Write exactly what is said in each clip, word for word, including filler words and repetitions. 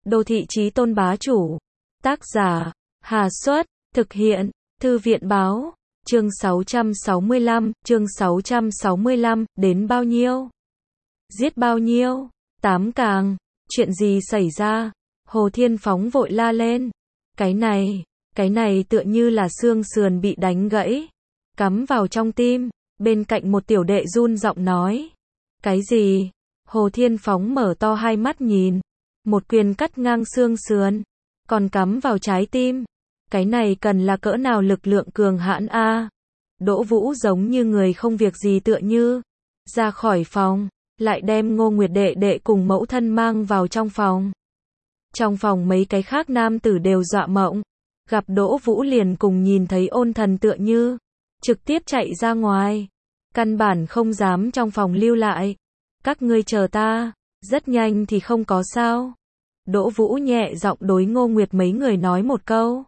Đô thị chí tôn bá chủ. Tác giả, Hà Xuất, thực hiện, Thư viện báo, chương sáu trăm sáu mươi lăm, chương sáu trăm sáu mươi lăm, đến bao nhiêu? Giết bao nhiêu? Tám càng, chuyện gì xảy ra? Hồ Thiên Phóng vội la lên. Cái này, cái này tựa như là xương sườn bị đánh gãy, cắm vào trong tim, bên cạnh một tiểu đệ run giọng nói. Cái gì? Hồ Thiên Phóng mở to hai mắt nhìn, một quyền cắt ngang xương sườn, còn cắm vào trái tim. Cái này cần là cỡ nào lực lượng cường hãn a? Đỗ Vũ giống như người không việc gì tựa như, ra khỏi phòng, lại đem Ngô Nguyệt đệ đệ cùng mẫu thân mang vào trong phòng. Trong phòng mấy cái khác nam tử đều dọa mộng, gặp Đỗ Vũ liền cùng nhìn thấy ôn thần tựa như, trực tiếp chạy ra ngoài, căn bản không dám trong phòng lưu lại. Các ngươi chờ ta, rất nhanh thì không có sao. Đỗ Vũ nhẹ giọng đối Ngô Nguyệt mấy người nói một câu.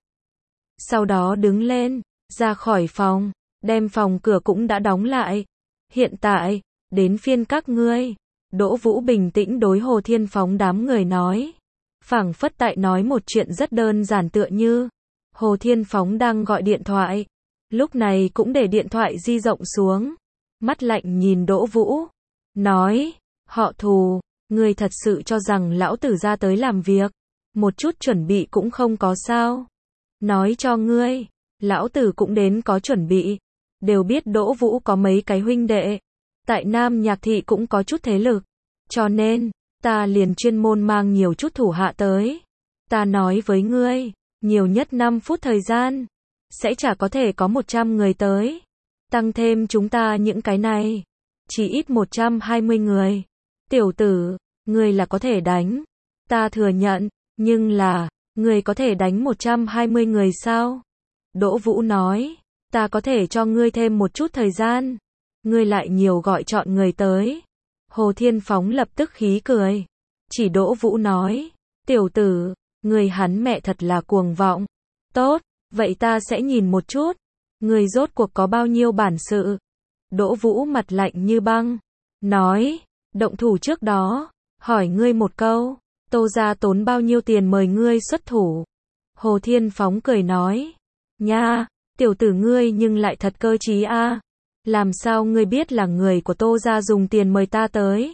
Sau đó đứng lên, ra khỏi phòng, đem phòng cửa cũng đã đóng lại. Hiện tại, đến phiên các ngươi. Đỗ Vũ bình tĩnh đối Hồ Thiên Phóng đám người nói. Phảng phất tại nói một chuyện rất đơn giản tựa như. Hồ Thiên Phóng đang gọi điện thoại. Lúc này cũng để điện thoại di rộng xuống. Mắt lạnh nhìn Đỗ Vũ. Nói, họ Thù, ngươi thật sự cho rằng lão tử ra tới làm việc, một chút chuẩn bị cũng không có sao? Nói cho ngươi, lão tử cũng đến có chuẩn bị. Đều biết Đỗ Vũ có mấy cái huynh đệ, tại Nam Nhạc Thị cũng có chút thế lực, cho nên, ta liền chuyên môn mang nhiều chút thủ hạ tới. Ta nói với ngươi, nhiều nhất năm phút thời gian, sẽ chả có thể có một trăm người tới. Tăng thêm chúng ta những cái này, chỉ ít một trăm hai mươi người. Tiểu tử, ngươi là có thể đánh. Ta thừa nhận, nhưng là, ngươi có thể đánh một trăm hai mươi người sao? Đỗ Vũ nói, ta có thể cho ngươi thêm một chút thời gian. Ngươi lại nhiều gọi chọn người tới. Hồ Thiên Phóng lập tức khí cười. Chỉ Đỗ Vũ nói, tiểu tử, ngươi hắn mẹ thật là cuồng vọng. Tốt, vậy ta sẽ nhìn một chút. Ngươi rốt cuộc có bao nhiêu bản sự? Đỗ Vũ mặt lạnh như băng. Nói, động thủ trước đó, hỏi ngươi một câu, Tô gia tốn bao nhiêu tiền mời ngươi xuất thủ? Hồ Thiên Phóng cười nói, nha, tiểu tử ngươi nhưng lại thật cơ trí a. Làm sao ngươi biết là người của Tô gia dùng tiền mời ta tới,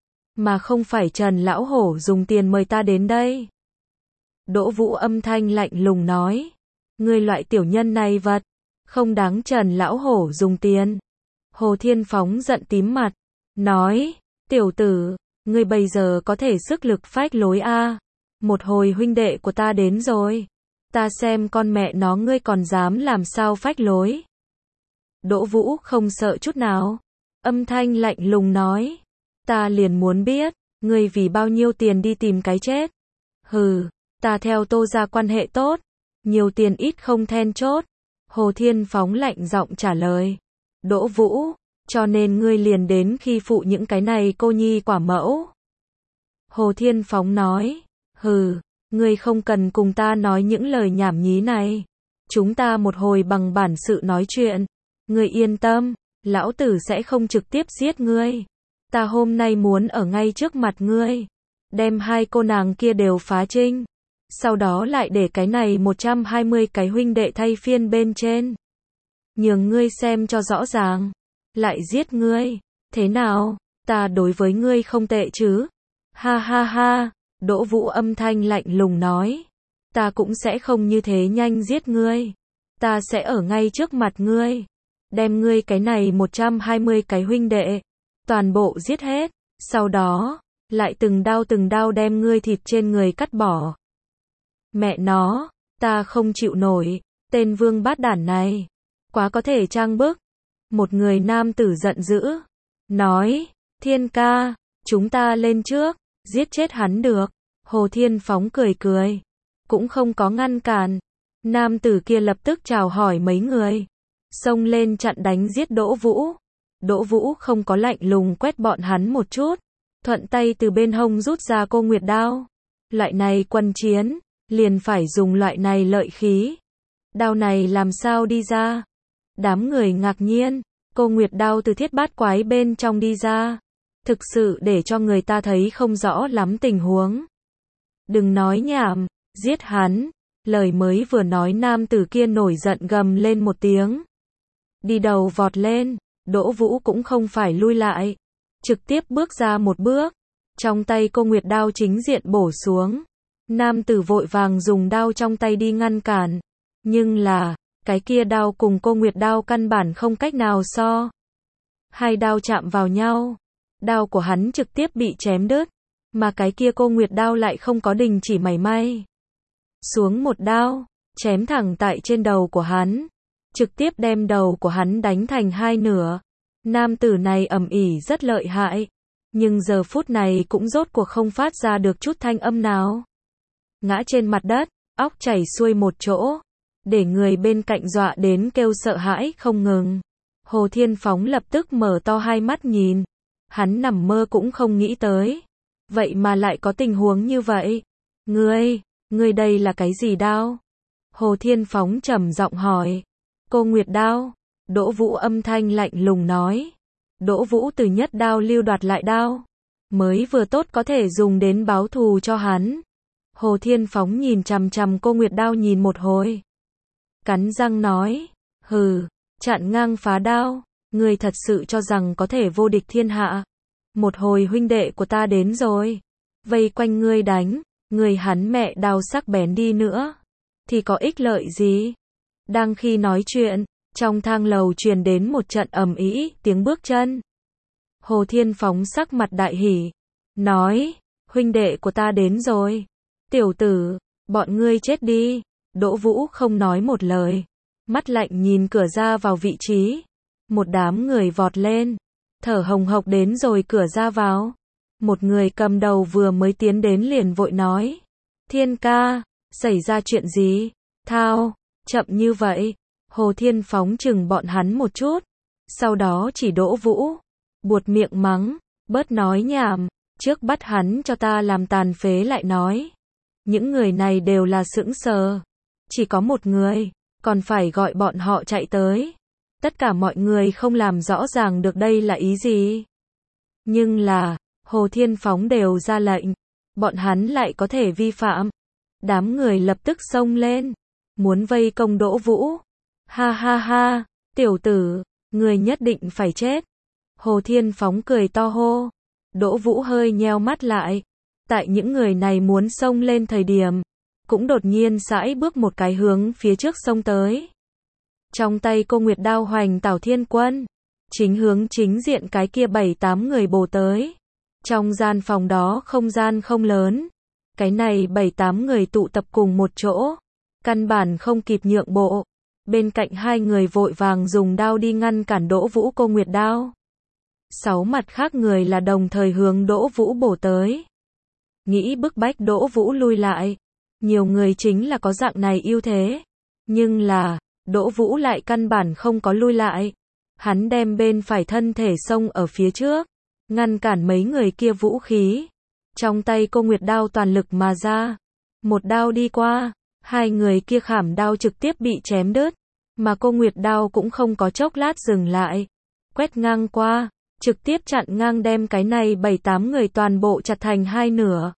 mà không phải Trần lão hổ dùng tiền mời ta đến đây? Đỗ Vũ âm thanh lạnh lùng nói, ngươi loại tiểu nhân này vật, không đáng Trần lão hổ dùng tiền. Hồ Thiên Phóng giận tím mặt, nói, tiểu tử, ngươi bây giờ có thể sức lực phách lối a. Một hồi huynh đệ của ta đến rồi, ta xem con mẹ nó ngươi còn dám làm sao phách lối. Đỗ Vũ không sợ chút nào, âm thanh lạnh lùng nói, ta liền muốn biết, ngươi vì bao nhiêu tiền đi tìm cái chết. Hừ, ta theo Tô gia quan hệ tốt, nhiều tiền ít không then chốt. Hồ Thiên Phóng lạnh giọng trả lời. Đỗ Vũ, cho nên ngươi liền đến khi phụ những cái này cô nhi quả mẫu. Hồ Thiên Phóng nói, hừ, ngươi không cần cùng ta nói những lời nhảm nhí này. Chúng ta một hồi bằng bản sự nói chuyện. Ngươi yên tâm, lão tử sẽ không trực tiếp giết ngươi. Ta hôm nay muốn ở ngay trước mặt ngươi, đem hai cô nàng kia đều phá trinh. Sau đó lại để cái này một trăm hai mươi cái huynh đệ thay phiên bên trên. Nhường ngươi xem cho rõ ràng. Lại giết ngươi. Thế nào, ta đối với ngươi không tệ chứ? Ha ha ha, Đỗ Vũ âm thanh lạnh lùng nói. Ta cũng sẽ không như thế nhanh giết ngươi. Ta sẽ ở ngay trước mặt ngươi, đem ngươi cái này một trăm hai mươi cái huynh đệ, toàn bộ giết hết. Sau đó, lại từng đao từng đao đem ngươi thịt trên người cắt bỏ. Mẹ nó, ta không chịu nổi, tên vương bát đản này, quá có thể trang bức. Một người nam tử giận dữ, nói, Thiên ca, chúng ta lên trước, giết chết hắn được. Hồ Thiên Phóng cười cười, cũng không có ngăn cản. Nam tử kia lập tức chào hỏi mấy người, xông lên chặn đánh giết Đỗ Vũ. Đỗ Vũ không có lạnh lùng quét bọn hắn một chút, thuận tay từ bên hông rút ra cô Nguyệt đao. Loại này quân chiến, liền phải dùng loại này lợi khí. Đao này làm sao đi ra? Đám người ngạc nhiên, cô Nguyệt đao từ thiết bát quái bên trong đi ra. Thực sự để cho người ta thấy không rõ lắm tình huống. Đừng nói nhảm, giết hắn. Lời mới vừa nói nam tử kia nổi giận gầm lên một tiếng. Đi đầu vọt lên, Đỗ Vũ cũng không phải lui lại. Trực tiếp bước ra một bước. Trong tay cô nguyệt đao chính diện bổ xuống. Nam tử vội vàng dùng đao trong tay đi ngăn cản. Nhưng là, cái kia đao cùng cô nguyệt đao căn bản không cách nào so. Hai đao chạm vào nhau. Đao của hắn trực tiếp bị chém đứt. Mà cái kia cô nguyệt đao lại không có đình chỉ mảy may. Xuống một đao, chém thẳng tại trên đầu của hắn. Trực tiếp đem đầu của hắn đánh thành hai nửa. Nam tử này ầm ĩ rất lợi hại. Nhưng giờ phút này cũng rốt cuộc không phát ra được chút thanh âm nào. Ngã trên mặt đất, óc chảy xuôi một chỗ. Để người bên cạnh dọa đến kêu sợ hãi không ngừng. Hồ Thiên Phóng lập tức mở to hai mắt nhìn. Hắn nằm mơ cũng không nghĩ tới. Vậy mà lại có tình huống như vậy. Ngươi, ngươi đây là cái gì đao? Hồ Thiên Phóng trầm giọng hỏi. Cô Nguyệt đao. Đỗ Vũ âm thanh lạnh lùng nói. Đỗ Vũ từ nhất đao lưu đoạt lại đao. Mới vừa tốt có thể dùng đến báo thù cho hắn. Hồ Thiên Phóng nhìn chằm chằm cô Nguyệt đao nhìn một hồi. Cắn răng nói. Hừ, chặn ngang phá đao. Ngươi thật sự cho rằng có thể vô địch thiên hạ. Một hồi huynh đệ của ta đến rồi. Vây quanh ngươi đánh. Ngươi hắn mẹ đao sắc bén đi nữa. Thì có ích lợi gì? Đang khi nói chuyện. Trong thang lầu truyền đến một trận ầm ĩ tiếng bước chân. Hồ Thiên Phóng sắc mặt đại hỉ. Nói. Huynh đệ của ta đến rồi. Tiểu tử. Bọn ngươi chết đi. Đỗ Vũ không nói một lời. Mắt lạnh nhìn cửa ra vào vị trí. Một đám người vọt lên. Thở hồng hộc đến rồi cửa ra vào. Một người cầm đầu vừa mới tiến đến liền vội nói. Thiên ca. Xảy ra chuyện gì? Thao. Chậm như vậy. Hồ Thiên Phóng chừng bọn hắn một chút. Sau đó chỉ Đỗ Vũ. Buột miệng mắng. Bớt nói nhảm. Trước bắt hắn cho ta làm tàn phế lại nói. Những người này đều là sững sờ. Chỉ có một người. Còn phải gọi bọn họ chạy tới. Tất cả mọi người không làm rõ ràng được đây là ý gì. Nhưng là. Hồ Thiên Phóng đều ra lệnh. Bọn hắn lại có thể vi phạm. Đám người lập tức xông lên. Muốn vây công Đỗ Vũ. Ha ha ha. Tiểu tử. Người nhất định phải chết. Hồ Thiên Phóng cười to hô. Đỗ Vũ hơi nheo mắt lại. Tại những người này muốn xông lên thời điểm. Cũng đột nhiên sải bước một cái hướng phía trước xông tới. Trong tay cô Nguyệt đao hoành Tảo Thiên Quân. Chính hướng chính diện cái kia bảy tám người bổ tới. Trong gian phòng đó không gian không lớn. Cái này bảy tám người tụ tập cùng một chỗ. Căn bản không kịp nhượng bộ. Bên cạnh hai người vội vàng dùng đao đi ngăn cản Đỗ Vũ cô Nguyệt đao. Sáu mặt khác người là đồng thời hướng Đỗ Vũ bổ tới. Nghĩ bức bách Đỗ Vũ lui lại. Nhiều người chính là có dạng này ưu thế. Nhưng là, Đỗ Vũ lại căn bản không có lui lại. Hắn đem bên phải thân thể xông ở phía trước. Ngăn cản mấy người kia vũ khí. Trong tay cô Nguyệt đao toàn lực mà ra. Một đao đi qua. Hai người kia khảm đao trực tiếp bị chém đứt. Mà cô Nguyệt đao cũng không có chốc lát dừng lại. Quét ngang qua. Trực tiếp chặn ngang đem cái này bảy tám người toàn bộ chặt thành hai nửa.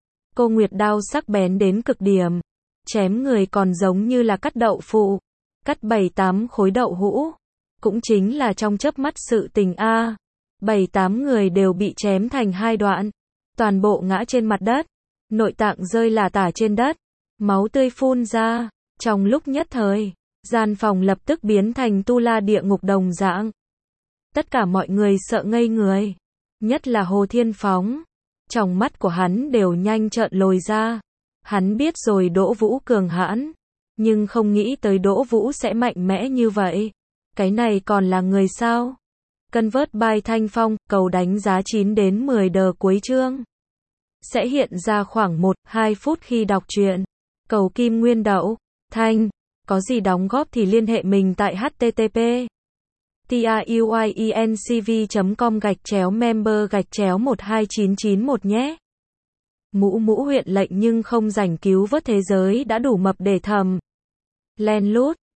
Cô Nguyệt đao sắc bén đến cực điểm. Chém người còn giống như là cắt đậu phụ. Cắt bảy tám khối đậu hũ. Cũng chính là trong chớp mắt sự tình a. Bảy tám người đều bị chém thành hai đoạn. Toàn bộ ngã trên mặt đất. Nội tạng rơi lả tả trên đất. Máu tươi phun ra. Trong lúc nhất thời, gian phòng lập tức biến thành tu la địa ngục đồng dạng. Tất cả mọi người sợ ngây người. Nhất là Hồ Thiên Phóng. Trong mắt của hắn đều nhanh trợn lồi ra. Hắn biết rồi Đỗ Vũ cường hãn. Nhưng không nghĩ tới Đỗ Vũ sẽ mạnh mẽ như vậy. Cái này còn là người sao? Convert by Thanh Phong, cầu đánh giá chín đến mười đờ cuối chương. Sẽ hiện ra khoảng một đến hai phút khi đọc truyện. Cầu kim nguyên đậu. Thanh. Có gì đóng góp thì liên hệ mình tại http truyencv chấm com gạch chéo member gạch chéo một hai chín chín một nhé. Mũ mũ huyện lệnh nhưng không rảnh cứu vớt thế giới đã đủ mập để thầm. Len lút.